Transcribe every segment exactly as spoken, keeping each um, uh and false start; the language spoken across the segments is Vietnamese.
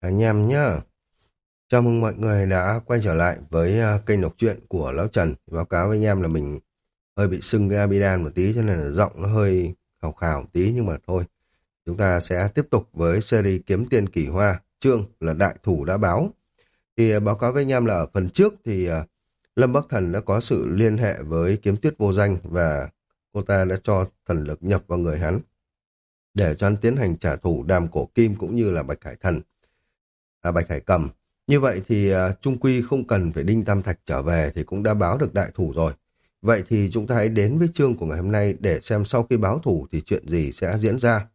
Anh em nhá, chào mừng mọi người đã quay trở lại với à, kênh đọc truyện của Lão Trần. Báo cáo với anh em là mình hơi bị sưng cái amidan một tí cho nên là giọng nó hơi khào khào một tí, nhưng mà thôi. Chúng ta sẽ tiếp tục với series Kiếm Tiền Kỳ Hoa, chương là Đại Thủ Đã Báo. Thì à, báo cáo với anh em là ở phần trước thì à, Lâm Bắc Thần đã có sự liên hệ với Kiếm Tuyết Vô Danh và cô ta đã cho thần lực nhập vào người hắn để cho hắn tiến hành trả thù Đàm Cổ Kim cũng như là Bạch Hải Thần. À, Bạch Hải Cầm. Như vậy thì à, Trung Quy không cần phải Đinh Tam Thạch trở về thì cũng đã báo được đại thủ rồi. Vậy thì chúng ta hãy đến với chương của ngày hôm nay để xem sau khi báo thủ thì chuyện gì sẽ diễn ra.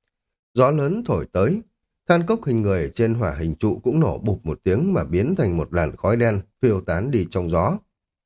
Gió lớn thổi tới, than cốc hình người trên hỏa hình trụ cũng nổ bụp một tiếng mà biến thành một làn khói đen phiêu tán đi trong gió.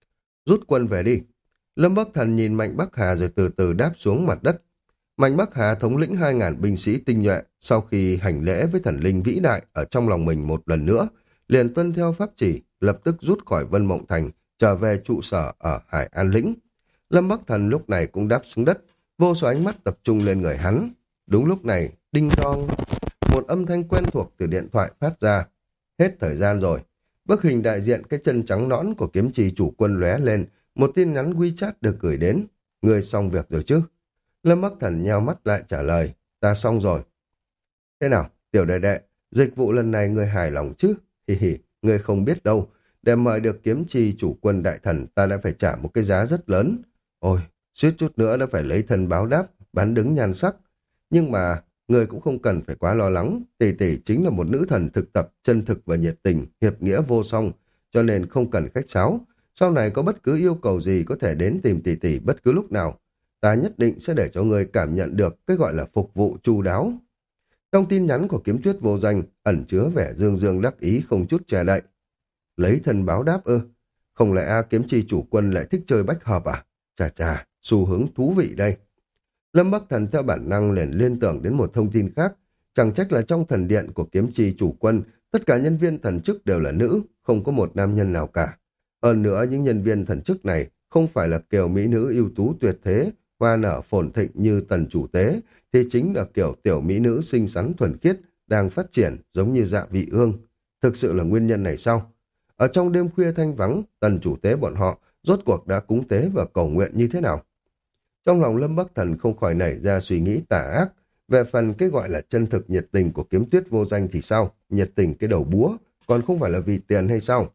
Rút quân về đi. Lâm Bắc Thần nhìn Mạnh Bắc Hà rồi từ từ đáp xuống mặt đất. Mạnh Bắc Hà thống lĩnh hai ngàn binh sĩ tinh nhuệ, sau khi hành lễ với thần linh vĩ đại ở trong lòng mình một lần nữa, liền tuân theo pháp chỉ, lập tức rút khỏi Vân Mộng Thành, trở về trụ sở ở Hải An Lĩnh. Lâm Bắc Thần lúc này cũng đáp xuống đất, vô số ánh mắt tập trung lên người hắn. Đúng lúc này, đinh đong, một âm thanh quen thuộc từ điện thoại phát ra. Hết thời gian rồi. Bức hình đại diện cái chân trắng nõn của kiếm trì chủ quân lóe lên, một tin nhắn WeChat được gửi đến. Người xong việc rồi chứ? Lâm Bắc Thần nheo mắt lại trả lời, ta xong rồi. Thế nào, tiểu đệ đệ, dịch vụ lần này người hài lòng chứ? Hi hi, người không biết đâu. Để mời được kiếm trì chủ quân đại thần, ta đã phải trả một cái giá rất lớn. Ôi, suýt chút nữa đã phải lấy thân báo đáp, bán đứng nhan sắc. Nhưng mà, người cũng không cần phải quá lo lắng. Tỷ tỷ chính là một nữ thần thực tập, chân thực và nhiệt tình, hiệp nghĩa vô song, cho nên không cần khách sáo. Sau này có bất cứ yêu cầu gì có thể đến tìm tỷ tỷ bất cứ lúc nào. Ta nhất định sẽ để cho người cảm nhận được cái gọi là phục vụ chu đáo. Trong tin nhắn của Kiếm Tuyết Vô Danh ẩn chứa vẻ dương dương đắc ý không chút che đậy. Lấy thân báo đáp ư? Không lẽ A kiếm chi chủ quân lại thích chơi bách hợp à? Chà chà, xu hướng thú vị đây. Lâm Bắc Thần theo bản năng liền liên tưởng đến một thông tin khác. Chẳng trách là trong thần điện của kiếm chi chủ quân, tất cả nhân viên thần chức đều là nữ, không có một nam nhân nào cả. Hơn nữa những nhân viên thần chức này không phải là kiều mỹ nữ ưu tú tuyệt thế, hoa nở phồn thịnh như tần chủ tế, thì chính là kiểu tiểu mỹ nữ xinh xắn thuần khiết, đang phát triển giống như dạ vị ương. Thực sự là nguyên nhân này sao? Ở trong đêm khuya thanh vắng, tần chủ tế bọn họ rốt cuộc đã cúng tế và cầu nguyện như thế nào? Trong lòng Lâm Bắc Thần không khỏi nảy ra suy nghĩ tà ác. Về phần cái gọi là chân thực nhiệt tình của Kiếm Tuyết Vô Danh thì sao? Nhiệt tình cái đầu búa, còn không phải là vì tiền hay sao?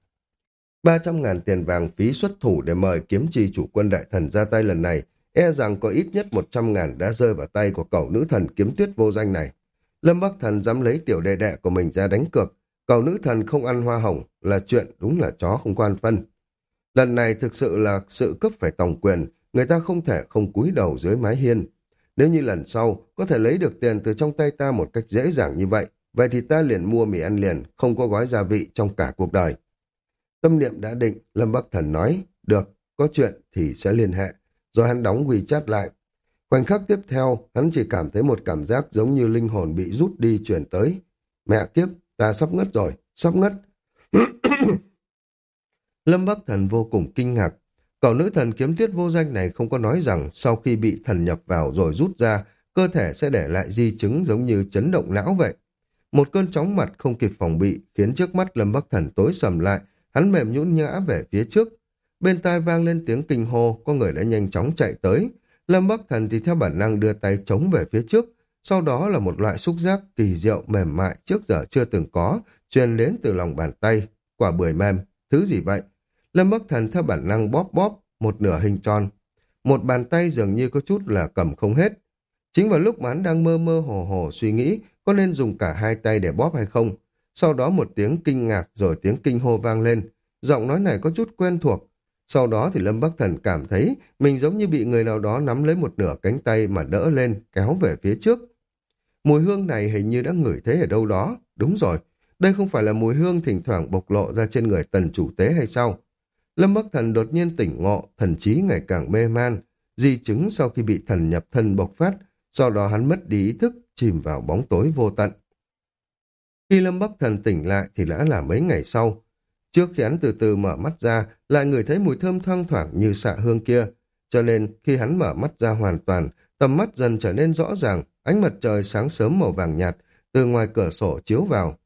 Ba trăm ngàn tiền vàng phí xuất thủ để mời kiếm trì chủ quân đại thần ra tay lần này, e rằng có ít nhất một trăm ngàn đã rơi vào tay của cậu nữ thần Kiếm Tuyết Vô Danh này. Lâm Bắc Thần dám lấy tiểu đệ đệ của mình ra đánh cược, cậu nữ thần không ăn hoa hồng là chuyện đúng là chó không quan phân. Lần này thực sự là sự cấp phải tòng quyền, người ta không thể không cúi đầu dưới mái hiên. Nếu như lần sau có thể lấy được tiền từ trong tay ta một cách dễ dàng như vậy, vậy thì ta liền mua mì ăn liền, không có gói gia vị trong cả cuộc đời. Tâm niệm đã định, Lâm Bắc Thần nói, được, có chuyện thì sẽ liên hệ, rồi hắn đóng WeChat lại. Khoảnh khắc tiếp theo, hắn chỉ cảm thấy một cảm giác giống như linh hồn bị rút đi chuyển tới. Mẹ kiếp, ta sắp ngất rồi, sắp ngất. Lâm Bắc Thần vô cùng kinh ngạc. Cậu nữ thần Kiếm Tuyết Vô Danh này không có nói rằng sau khi bị thần nhập vào rồi rút ra, cơ thể sẽ để lại di chứng giống như chấn động não vậy. Một cơn chóng mặt không kịp phòng bị khiến trước mắt Lâm Bắc Thần tối sầm lại, hắn mềm nhũn ngã về phía trước. Bên tai vang lên tiếng kinh hô, có người đã nhanh chóng chạy tới. Lâm Bắc Thần thì theo bản năng đưa tay chống về phía trước, sau đó là một loại xúc giác kỳ diệu mềm mại trước giờ chưa từng có, truyền đến từ lòng bàn tay. Quả bưởi mềm, thứ gì vậy? Lâm Bắc Thần theo bản năng bóp bóp, một nửa hình tròn. Một bàn tay dường như có chút là cầm không hết. Chính vào lúc mà hắn đang mơ mơ hồ hồ suy nghĩ có nên dùng cả hai tay để bóp hay không. Sau đó một tiếng kinh ngạc rồi tiếng kinh hô vang lên. Giọng nói này có chút quen thuộc. Sau đó thì Lâm Bắc Thần cảm thấy mình giống như bị người nào đó nắm lấy một nửa cánh tay mà đỡ lên, kéo về phía trước. Mùi hương này hình như đã ngửi thấy ở đâu đó. Đúng rồi, đây không phải là mùi hương thỉnh thoảng bộc lộ ra trên người tần chủ tế hay sao? Lâm Bắc Thần đột nhiên tỉnh ngộ, thần trí ngày càng mê man, di chứng sau khi bị thần nhập thân bộc phát, sau đó hắn mất đi ý thức, chìm vào bóng tối vô tận. Khi Lâm Bắc Thần tỉnh lại thì đã là mấy ngày sau. Trước khi hắn từ từ mở mắt ra, lại ngửi thấy mùi thơm thoang thoảng như xạ hương kia, cho nên khi hắn mở mắt ra hoàn toàn, tầm mắt dần trở nên rõ ràng, ánh mặt trời sáng sớm màu vàng nhạt từ ngoài cửa sổ chiếu vào.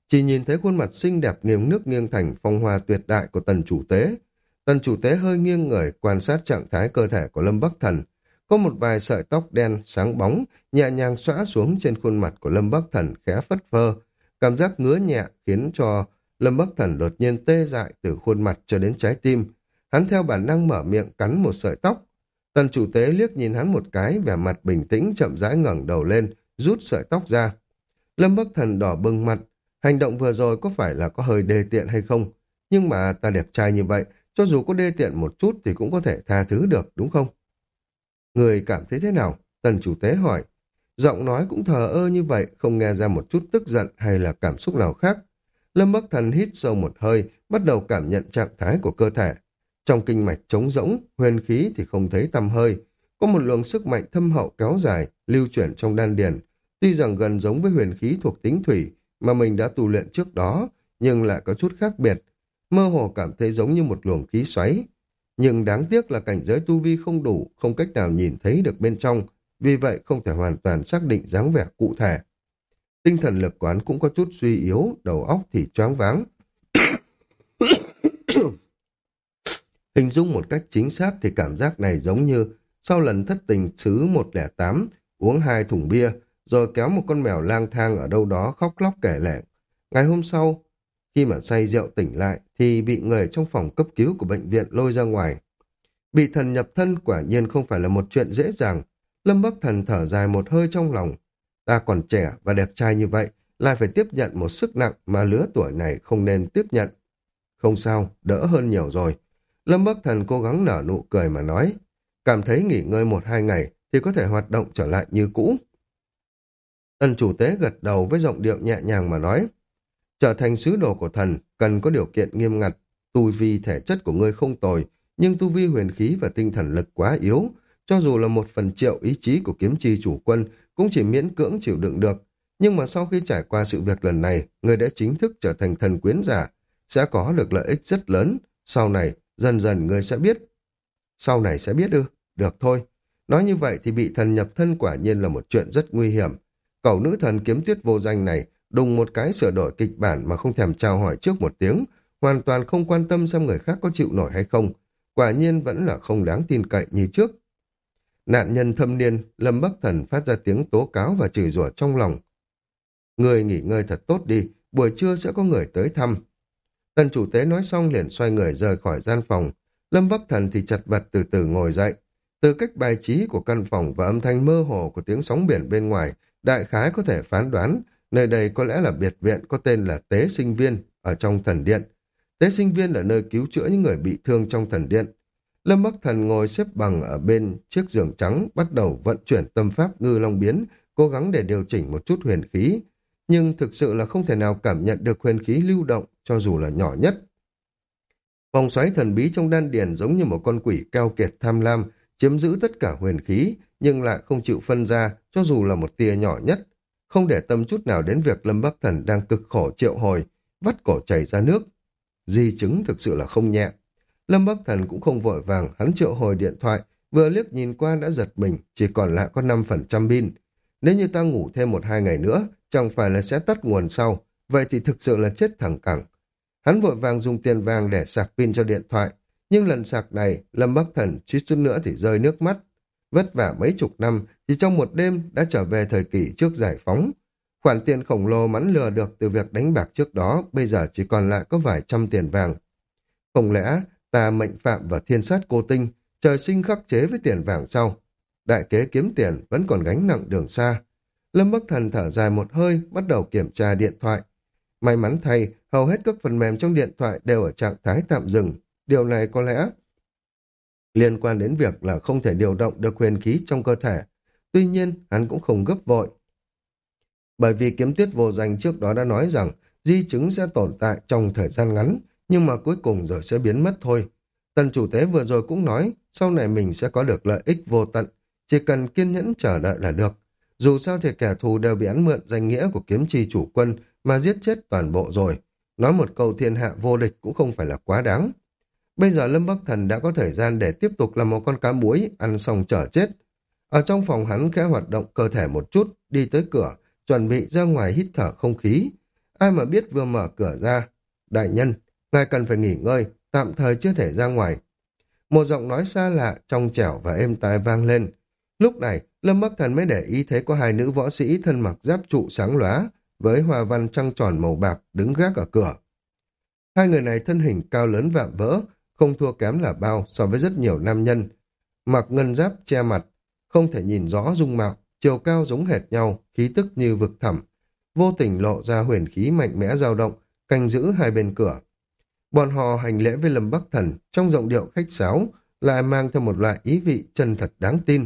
chỉ nhìn thấy khuôn mặt xinh đẹp nghiêng nước nghiêng thành phong hoa tuyệt đại của tần chủ tế. Tần chủ tế hơi nghiêng người quan sát trạng thái cơ thể của Lâm Bắc Thần. Có một vài sợi tóc đen sáng bóng nhẹ nhàng xõa xuống trên khuôn mặt của Lâm Bắc Thần khẽ phất phơ. Cảm giác ngứa nhẹ khiến cho Lâm Bắc Thần đột nhiên tê dại từ khuôn mặt cho đến trái tim. Hắn theo bản năng mở miệng cắn một sợi tóc. Tần chủ tế liếc nhìn hắn một cái, vẻ mặt bình tĩnh chậm rãi ngẩng đầu lên, rút sợi tóc ra. Lâm Bắc Thần đỏ bừng mặt, hành động vừa rồi có phải là có hơi đê tiện hay không? Nhưng mà ta đẹp trai như vậy, cho dù có đê tiện một chút thì cũng có thể tha thứ được, đúng không? Người cảm thấy thế nào? Tần chủ tế hỏi. Giọng nói cũng thờ ơ như vậy, không nghe ra một chút tức giận hay là cảm xúc nào khác. Lâm Bắc Thần hít sâu một hơi, bắt đầu cảm nhận trạng thái của cơ thể. Trong kinh mạch trống rỗng, huyền khí thì không thấy tăm hơi. Có một luồng sức mạnh thâm hậu kéo dài, lưu chuyển trong đan điền. Tuy rằng gần giống với huyền khí thuộc tính thủy mà mình đã tu luyện trước đó, nhưng lại có chút khác biệt. Mơ hồ cảm thấy giống như một luồng khí xoáy. Nhưng đáng tiếc là cảnh giới tu vi không đủ, không cách nào nhìn thấy được bên trong, vì vậy không thể hoàn toàn xác định dáng vẻ cụ thể. Tinh thần lực quán cũng có chút suy yếu, đầu óc thì choáng váng. Hình dung một cách chính xác thì cảm giác này giống như sau lần thất tình xứ một không tám uống hai thùng bia, rồi kéo một con mèo lang thang ở đâu đó khóc lóc kể lể. Ngày hôm sau, khi mà say rượu tỉnh lại thì bị người trong phòng cấp cứu của bệnh viện lôi ra ngoài. Bị thần nhập thân quả nhiên không phải là một chuyện dễ dàng. Lâm Bắc Thần thở dài một hơi trong lòng. Ta còn trẻ và đẹp trai như vậy, lại phải tiếp nhận một sức nặng mà lứa tuổi này không nên tiếp nhận. Không sao, đỡ hơn nhiều rồi. Lâm Bắc Thần cố gắng nở nụ cười mà nói. Cảm thấy nghỉ ngơi một hai ngày thì có thể hoạt động trở lại như cũ. Tần chủ tế gật đầu với giọng điệu nhẹ nhàng mà nói. Trở thành sứ đồ của thần cần có điều kiện nghiêm ngặt. Tu vi thể chất của ngươi không tồi, nhưng tu vi huyền khí và tinh thần lực quá yếu. Cho dù là một phần triệu ý chí của kiếm chi chủ quân cũng chỉ miễn cưỡng chịu đựng được. Nhưng mà sau khi trải qua sự việc lần này, ngươi đã chính thức trở thành thần quyến giả, sẽ có được lợi ích rất lớn. Sau này, dần dần ngươi sẽ biết. Sau này sẽ biết ư? Được thôi. Nói như vậy thì bị thần nhập thân quả nhiên là một chuyện rất nguy hiểm. Cẩu nữ thần kiếm tuyết vô danh này đùng một cái sửa đổi kịch bản mà không thèm chào hỏi trước một tiếng, hoàn toàn không quan tâm xem người khác có chịu nổi hay không. Quả nhiên vẫn là không đáng tin cậy như trước. Nạn nhân thâm niên, Lâm Bắc Thần phát ra tiếng tố cáo và chửi rủa trong lòng. Người nghỉ ngơi thật tốt đi, buổi trưa sẽ có người tới thăm. Tần chủ tế nói xong liền xoay người rời khỏi gian phòng. Lâm Bắc Thần thì chật vật từ từ ngồi dậy. Từ cách bài trí của căn phòng và âm thanh mơ hồ của tiếng sóng biển bên ngoài, đại khái có thể phán đoán nơi đây có lẽ là biệt viện có tên là Tế Sinh Viên ở trong thần điện. Tế Sinh Viên là nơi cứu chữa những người bị thương trong thần điện. Lâm Bắc Thần ngồi xếp bằng ở bên chiếc giường trắng, bắt đầu vận chuyển tâm pháp ngư long biến, cố gắng để điều chỉnh một chút huyền khí. Nhưng thực sự là không thể nào cảm nhận được huyền khí lưu động, cho dù là nhỏ nhất. Vòng xoáy thần bí trong đan điền giống như một con quỷ keo kiệt tham lam, chiếm giữ tất cả huyền khí, nhưng lại không chịu phân ra, cho dù là một tia nhỏ nhất. Không để tâm chút nào đến việc Lâm Bắc Thần đang cực khổ triệu hồi, vắt cổ chảy ra nước. Di chứng thực sự là không nhẹ. Lâm Bắc Thần cũng không vội vàng, hắn triệu hồi điện thoại, vừa liếc nhìn qua đã giật mình, chỉ còn lại có năm phần trăm pin. Nếu như ta ngủ thêm một hai ngày nữa, chẳng phải là sẽ tắt nguồn sau, vậy thì thực sự là chết thẳng cẳng. Hắn vội vàng dùng tiền vàng để sạc pin cho điện thoại, nhưng lần sạc này, Lâm Bắc Thần suýt chút nữa thì rơi nước mắt. Vất vả mấy chục năm, chỉ trong một đêm đã trở về thời kỳ trước giải phóng. Khoản tiền khổng lồ mắn lừa được từ việc đánh bạc trước đó, bây giờ chỉ còn lại có vài trăm tiền vàng. Không lẽ ta mệnh phạm và thiên sát cô tinh, trời sinh khắc chế với tiền vàng sau? Đại kế kiếm tiền vẫn còn gánh nặng đường xa. Lâm Bắc Thần thở dài một hơi, bắt đầu kiểm tra điện thoại. May mắn thay, hầu hết các phần mềm trong điện thoại đều ở trạng thái tạm dừng. Điều này có lẽ liên quan đến việc là không thể điều động được huyền khí trong cơ thể. Tuy nhiên, hắn cũng không gấp vội. Bởi vì kiếm tuyết vô danh trước đó đã nói rằng di chứng sẽ tồn tại trong thời gian ngắn, nhưng mà cuối cùng rồi sẽ biến mất thôi. Tần chủ tế vừa rồi cũng nói, sau này mình sẽ có được lợi ích vô tận, chỉ cần kiên nhẫn chờ đợi là được. Dù sao thì kẻ thù đều bị hắn mượn danh nghĩa của kiếm chi chủ quân mà giết chết toàn bộ rồi. Nói một câu thiên hạ vô địch cũng không phải là quá đáng. Bây giờ Lâm Bắc Thần đã có thời gian để tiếp tục làm một con cá muối ăn xong chở chết. Ở trong phòng hắn khẽ hoạt động cơ thể một chút, đi tới cửa, chuẩn bị ra ngoài hít thở không khí. Ai mà biết vừa mở cửa ra. Đại nhân, ngài cần phải nghỉ ngơi, tạm thời chưa thể ra ngoài. Một giọng nói xa lạ, trong trẻo và êm tai vang lên. Lúc này, Lâm Bắc Thần mới để ý thấy có hai nữ võ sĩ thân mặc giáp trụ sáng lóa, với hoa văn trăng tròn màu bạc đứng gác ở cửa. Hai người này thân hình cao lớn vạm vỡ, không thua kém là bao so với rất nhiều nam nhân. Mặc ngân giáp che mặt, không thể nhìn rõ dung mạo, chiều cao giống hệt nhau, khí tức như vực thẳm, vô tình lộ ra huyền khí mạnh mẽ dao động, canh giữ hai bên cửa. Bọn họ hành lễ với Lâm Bắc Thần trong giọng điệu khách sáo, lại mang theo một loại ý vị chân thật đáng tin.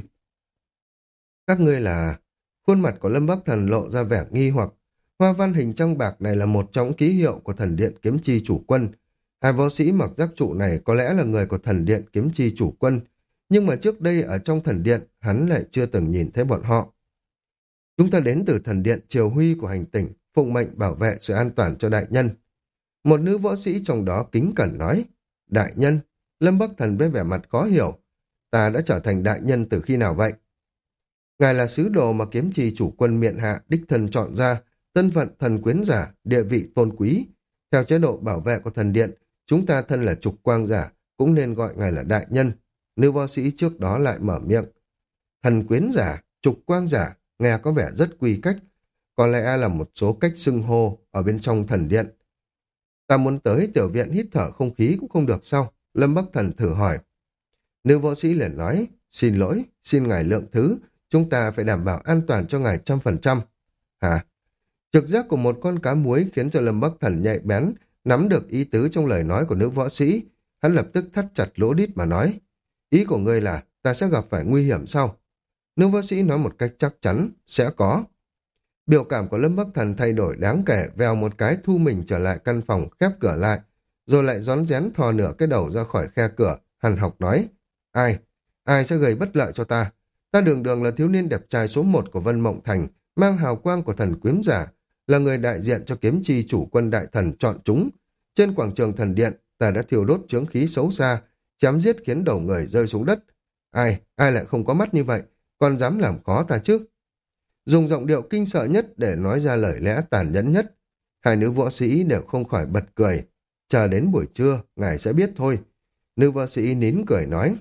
Các ngươi là... Khuôn mặt của Lâm Bắc Thần lộ ra vẻ nghi hoặc. Hoa văn hình trăng bạc này là một trong ký hiệu của thần điện kiếm chi chủ quân. Hai võ sĩ mặc giáp trụ này có lẽ là người của thần điện kiếm chi chủ quân, nhưng mà trước đây ở trong thần điện hắn lại chưa từng nhìn thấy bọn họ. Chúng ta đến từ thần điện triều huy của hành tỉnh, phụng mệnh bảo vệ sự an toàn cho đại nhân. Một nữ võ sĩ trong đó kính cẩn nói, đại nhân. Lâm Bắc Thần với vẻ mặt khó hiểu, ta đã trở thành đại nhân từ khi nào vậy? Ngài là sứ đồ mà kiếm trì chủ quân miện hạ đích thân chọn ra, thân phận thần quyến giả, địa vị tôn quý. Theo chế độ bảo vệ của thần điện, chúng ta thân là trục quang giả, cũng nên gọi ngài là đại nhân. Nữ võ sĩ trước đó lại mở miệng. Thần quyến giả, trục quang giả, nghe có vẻ rất quy cách. Có lẽ là một số cách xưng hô ở bên trong thần điện. Ta muốn tới tiểu viện hít thở không khí cũng không được sao? Lâm Bắc Thần thử hỏi. Nữ võ sĩ liền nói, xin lỗi, xin ngài lượng thứ, chúng ta phải đảm bảo an toàn cho ngài trăm phần trăm. Hả? Trực giác của một con cá muối khiến cho Lâm Bắc Thần nhạy bén, nắm được ý tứ trong lời nói của nữ võ sĩ. Hắn lập tức thắt chặt lỗ đít mà nói, ý của ngươi là ta sẽ gặp phải nguy hiểm sao? Nữ võ sĩ nói một cách chắc chắn, sẽ có. Biểu cảm của Lâm Bắc Thần thay đổi đáng kể, vèo một cái thu mình trở lại căn phòng, khép cửa lại, rồi lại rón rén thò nửa cái đầu ra khỏi khe cửa, hằn học nói, ai, ai sẽ gây bất lợi cho ta? Ta đường đường là thiếu niên đẹp trai số một của Vân Mộng Thành, mang hào quang của thần quyến giả, là người đại diện cho kiếm chi chủ quân đại thần chọn chúng. Trên quảng trường thần điện, ta đã thiêu đốt chướng khí xấu xa, chém giết khiến đầu người rơi xuống đất. Ai, ai lại không có mắt như vậy, còn dám làm khó ta chứ? Dùng giọng điệu kinh sợ nhất để nói ra lời lẽ tàn nhẫn nhất. Hai nữ võ sĩ đều không khỏi bật cười. Chờ đến buổi trưa, ngài sẽ biết thôi. Nữ võ sĩ nín cười nói.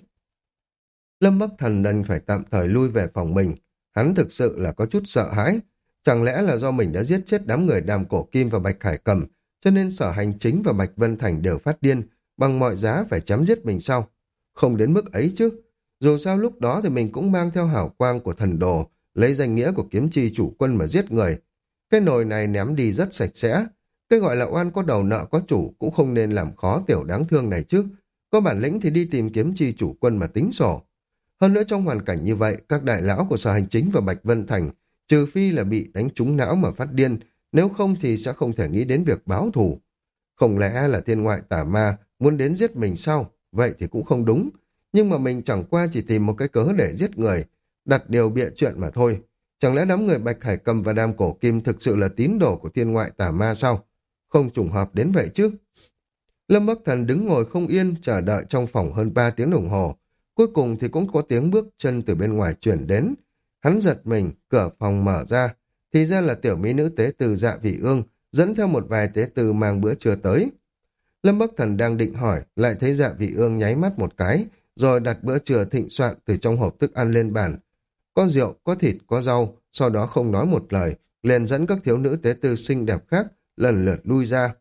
Lâm Bắc Thần đành phải tạm thời lui về phòng mình. Hắn thực sự là có chút sợ hãi. Chẳng lẽ là do mình đã giết chết đám người Đàm Cổ Kim và Bạch Hải Cầm, cho nên Sở Hành Chính và Bạch Vân Thành đều phát điên, bằng mọi giá phải chém giết mình sao? Không đến mức ấy chứ. Dù sao lúc đó thì mình cũng mang theo hào quang của thần đồ, lấy danh nghĩa của kiếm chi chủ quân mà giết người. Cái nồi này ném đi rất sạch sẽ. Cái gọi là oan có đầu nợ có chủ cũng không nên làm khó tiểu đáng thương này chứ. Có bản lĩnh thì đi tìm kiếm chi chủ quân mà tính sổ. Hơn nữa trong hoàn cảnh như vậy, các đại lão của Sở Hành Chính và Bạch Vân Thành, trừ phi là bị đánh trúng não mà phát điên, nếu không thì sẽ không thể nghĩ đến việc báo thù. Không lẽ là thiên ngoại tà ma muốn đến giết mình sao? Vậy thì cũng không đúng. Nhưng mà mình chẳng qua chỉ tìm một cái cớ để giết người, đặt điều bịa chuyện mà thôi. Chẳng lẽ đám người Bạch Hải Cầm và Đàm Cổ Kim thực sự là tín đồ của thiên ngoại tà ma sao? Không trùng hợp đến vậy chứ. Lâm Bắc Thần đứng ngồi không yên, chờ đợi trong phòng hơn ba tiếng đồng hồ. Cuối cùng thì cũng có tiếng bước chân từ bên ngoài chuyển đến. Hắn giật mình, cửa phòng mở ra. Thì ra là tiểu mỹ nữ tế từ Dạ Vị Ương, dẫn theo một vài tế từ mang bữa trưa tới. Lâm Bắc Thần đang định hỏi, lại thấy Dạ Vị Ương nháy mắt một cái, rồi đặt bữa trưa thịnh soạn từ trong hộp thức ăn lên bàn. Có rượu, có thịt, có rau, sau đó không nói một lời, liền dẫn các thiếu nữ tế tư xinh đẹp khác lần lượt lui ra.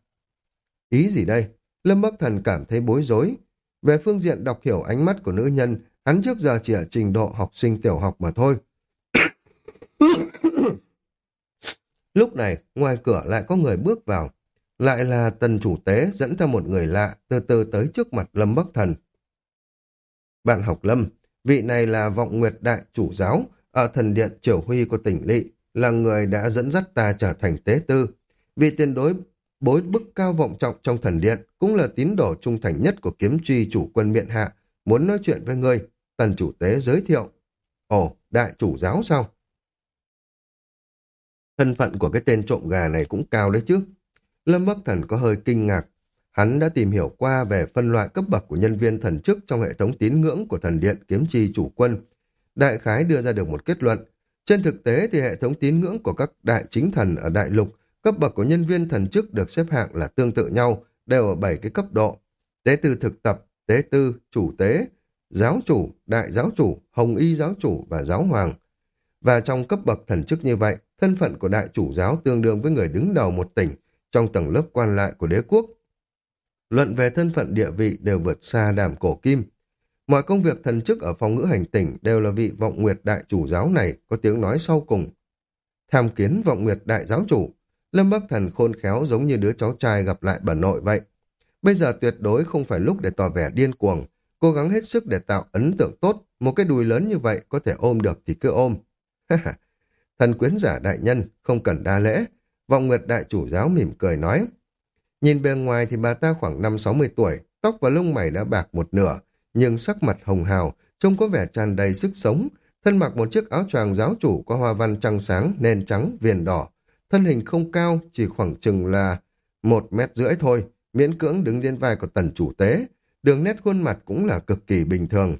Ý gì đây? Lâm Bắc Thần cảm thấy bối rối. Về phương diện đọc hiểu ánh mắt của nữ nhân, hắn trước giờ chỉ ở trình độ học sinh tiểu học mà thôi. Lúc này, ngoài cửa lại có người bước vào. Lại là tần chủ tế dẫn theo một người lạ từ từ tới trước mặt Lâm Bắc Thần. Bạn học Lâm, vị này là Vọng Nguyệt Đại Chủ Giáo ở thần điện Triều Huy của tỉnh Lỵ, là người đã dẫn dắt ta trở thành tế tư. Vị tiền đối bối bức cao vọng trọng trong thần điện, cũng là tín đồ trung thành nhất của kiếm truy chủ quân miện hạ, muốn nói chuyện với ngươi. Tần chủ tế giới thiệu. Ồ, Đại Chủ Giáo sao? Thân phận của cái tên trộm gà này cũng cao đấy chứ. Lâm Bắc Thần có hơi kinh ngạc. Hắn đã tìm hiểu qua về phân loại cấp bậc của nhân viên thần chức trong hệ thống tín ngưỡng của thần điện kiếm chi chủ quân. Đại khái đưa ra được một kết luận. Trên thực tế thì hệ thống tín ngưỡng của các đại chính thần ở đại lục cấp bậc của nhân viên thần chức được xếp hạng là tương tự nhau, đều ở bảy cái cấp độ. Tế tư thực tập, tế tư, chủ tế, giáo chủ, đại giáo chủ, hồng y giáo chủ và giáo hoàng. Và trong cấp bậc thần chức như vậy, thân phận của đại chủ giáo tương đương với người đứng đầu một tỉnh trong tầng lớp quan lại của đế quốc. Luận về thân phận địa vị đều vượt xa đàm cổ kim. Mọi công việc thần chức ở phòng ngữ hành tỉnh đều là vị vọng nguyệt đại chủ giáo này có tiếng nói sau cùng. Tham kiến vọng nguyệt đại giáo chủ, Lâm Bắc Thần khôn khéo giống như đứa cháu trai gặp lại bà nội vậy. Bây giờ tuyệt đối không phải lúc để tỏ vẻ điên cuồng, cố gắng hết sức để tạo ấn tượng tốt, một cái đùi lớn như vậy có thể ôm được thì cứ ôm. Thần quyến giả đại nhân, không cần đa lễ, vọng nguyệt đại chủ giáo mỉm cười nói. Nhìn bề ngoài thì bà ta khoảng năm sáu mươi tuổi, tóc và lông mày đã bạc một nửa, nhưng sắc mặt hồng hào, trông có vẻ tràn đầy sức sống, thân mặc một chiếc áo choàng giáo chủ có hoa văn trăng sáng, nền trắng, viền đỏ. Thân hình không cao, chỉ khoảng chừng là một mét rưỡi thôi, miễn cưỡng đứng trên vai của tần chủ tế. Đường nét khuôn mặt cũng là cực kỳ bình thường.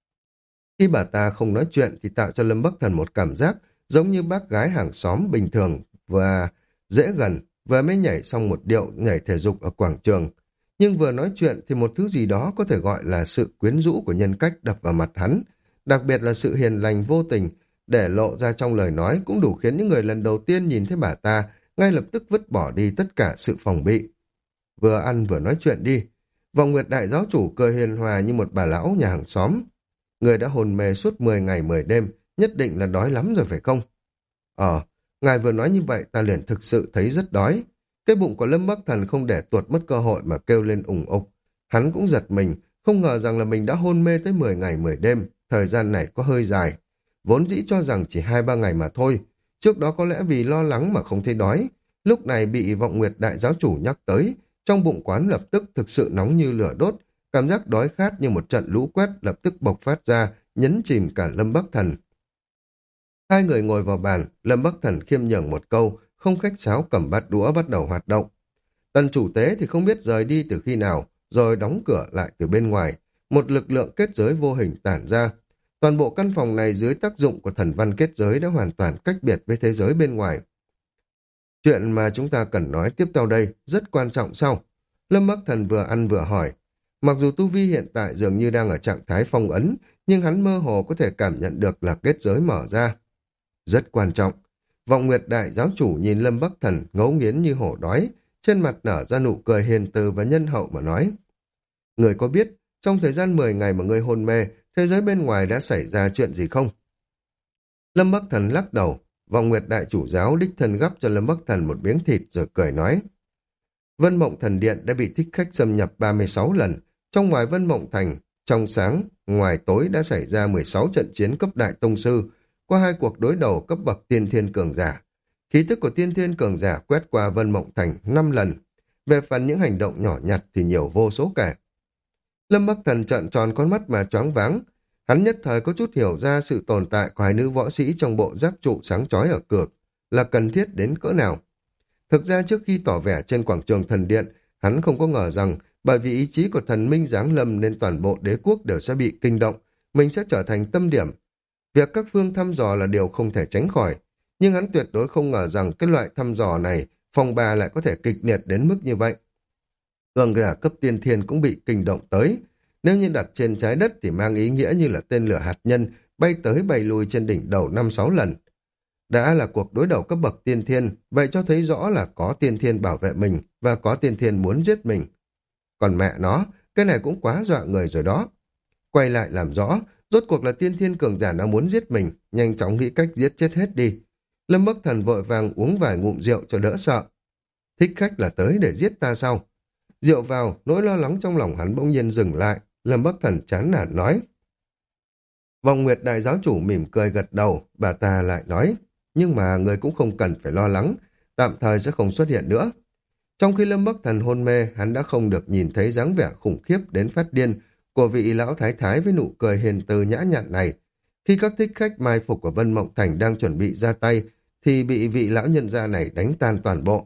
Khi bà ta không nói chuyện thì tạo cho Lâm Bắc Thần một cảm giác giống như bác gái hàng xóm bình thường và dễ gần, vừa mới nhảy xong một điệu nhảy thể dục ở quảng trường. Nhưng vừa nói chuyện thì một thứ gì đó có thể gọi là sự quyến rũ của nhân cách đập vào mặt hắn, đặc biệt là sự hiền lành vô tình, để lộ ra trong lời nói cũng đủ khiến những người lần đầu tiên nhìn thấy bà ta ngay lập tức vứt bỏ đi tất cả sự phòng bị. Vừa ăn vừa nói chuyện đi. Vọng Nguyệt đại giáo chủ cười hiền hòa như một bà lão nhà hàng xóm. Người đã hồn mê suốt mười ngày mười đêm, nhất định là đói lắm rồi phải không? Ờ, ngài vừa nói như vậy ta liền thực sự thấy rất đói. Cái bụng của Lâm Bắc Thần không để tuột mất cơ hội mà kêu lên ủng ục. Hắn cũng giật mình, không ngờ rằng là mình đã hôn mê tới mười ngày mười đêm, thời gian này có hơi dài. Vốn dĩ cho rằng chỉ hai ba ngày mà thôi. Trước đó có lẽ vì lo lắng mà không thấy đói. Lúc này bị Vọng Nguyệt đại giáo chủ nhắc tới, trong bụng quán lập tức thực sự nóng như lửa đốt, cảm giác đói khát như một trận lũ quét lập tức bộc phát ra, nhấn chìm cả Lâm Bắc Thần. Hai người ngồi vào bàn, Lâm Bắc Thần khiêm nhường một câu, không khách sáo cầm bát đũa bắt đầu hoạt động. Tần chủ tế thì không biết rời đi từ khi nào, rồi đóng cửa lại từ bên ngoài. Một lực lượng kết giới vô hình tản ra. Toàn bộ căn phòng này dưới tác dụng của thần văn kết giới đã hoàn toàn cách biệt với thế giới bên ngoài. Chuyện mà chúng ta cần nói tiếp theo đây rất quan trọng sau. Lâm Bắc Thần vừa ăn vừa hỏi. Mặc dù tu vi hiện tại dường như đang ở trạng thái phong ấn, nhưng hắn mơ hồ có thể cảm nhận được là kết giới mở ra. Rất quan trọng. Vọng Nguyệt đại giáo chủ nhìn Lâm Bắc Thần ngấu nghiến như hổ đói, trên mặt nở ra nụ cười hiền từ và nhân hậu mà nói. Người có biết, trong thời gian mười ngày mà người hôn mê, thế giới bên ngoài đã xảy ra chuyện gì không? Lâm Bắc Thần lắc đầu, Vọng Nguyệt đại chủ giáo đích thân gắp cho Lâm Bắc Thần một miếng thịt rồi cười nói. Vân Mộng Thần Điện đã bị thích khách xâm nhập ba mươi sáu lần, trong ngoài Vân Mộng Thành, trong sáng, ngoài tối đã xảy ra mười sáu trận chiến cấp đại tông sư, qua hai cuộc đối đầu cấp bậc tiên thiên cường giả. Khí tức của tiên thiên cường giả quét qua Vân Mộng Thành năm lần, về phần những hành động nhỏ nhặt thì nhiều vô số kể. Lâm Bắc Thần trợn tròn con mắt mà choáng váng, hắn nhất thời có chút hiểu ra sự tồn tại của hai nữ võ sĩ trong bộ giáp trụ sáng chói ở cửa là cần thiết đến cỡ nào. Thực ra trước khi tỏ vẻ trên quảng trường thần điện, hắn không có ngờ rằng bởi vì ý chí của thần minh giáng lâm nên toàn bộ đế quốc đều sẽ bị kinh động, mình sẽ trở thành tâm điểm. Việc các phương thăm dò là điều không thể tránh khỏi, nhưng hắn tuyệt đối không ngờ rằng cái loại thăm dò này phòng bà lại có thể kịch liệt đến mức như vậy. Cường giả cấp tiên thiên cũng bị kinh động tới. Nếu như đặt trên trái đất thì mang ý nghĩa như là tên lửa hạt nhân bay tới bay lui trên đỉnh đầu năm sáu lần. Đã là cuộc đối đầu cấp bậc tiên thiên, vậy cho thấy rõ là có tiên thiên bảo vệ mình và có tiên thiên muốn giết mình. Còn mẹ nó, cái này cũng quá dọa người rồi đó. Quay lại làm rõ, rốt cuộc là tiên thiên cường giả nào muốn giết mình, nhanh chóng nghĩ cách giết chết hết đi. Lâm Bắc Thần vội vàng uống vài ngụm rượu cho đỡ sợ. Thích khách là tới để giết ta sao? Rượu vào, nỗi lo lắng trong lòng hắn bỗng nhiên dừng lại. Lâm Bắc Thần chán nản nói. Vọng Nguyệt đại giáo chủ mỉm cười gật đầu, bà ta lại nói. Nhưng mà người cũng không cần phải lo lắng, tạm thời sẽ không xuất hiện nữa. Trong khi Lâm Bắc Thần hôn mê, hắn đã không được nhìn thấy dáng vẻ khủng khiếp đến phát điên của vị lão thái thái với nụ cười hiền từ nhã nhặn này. Khi các thích khách mai phục ở Vân Mộng Thành đang chuẩn bị ra tay, thì bị vị lão nhân gia này đánh tan toàn bộ.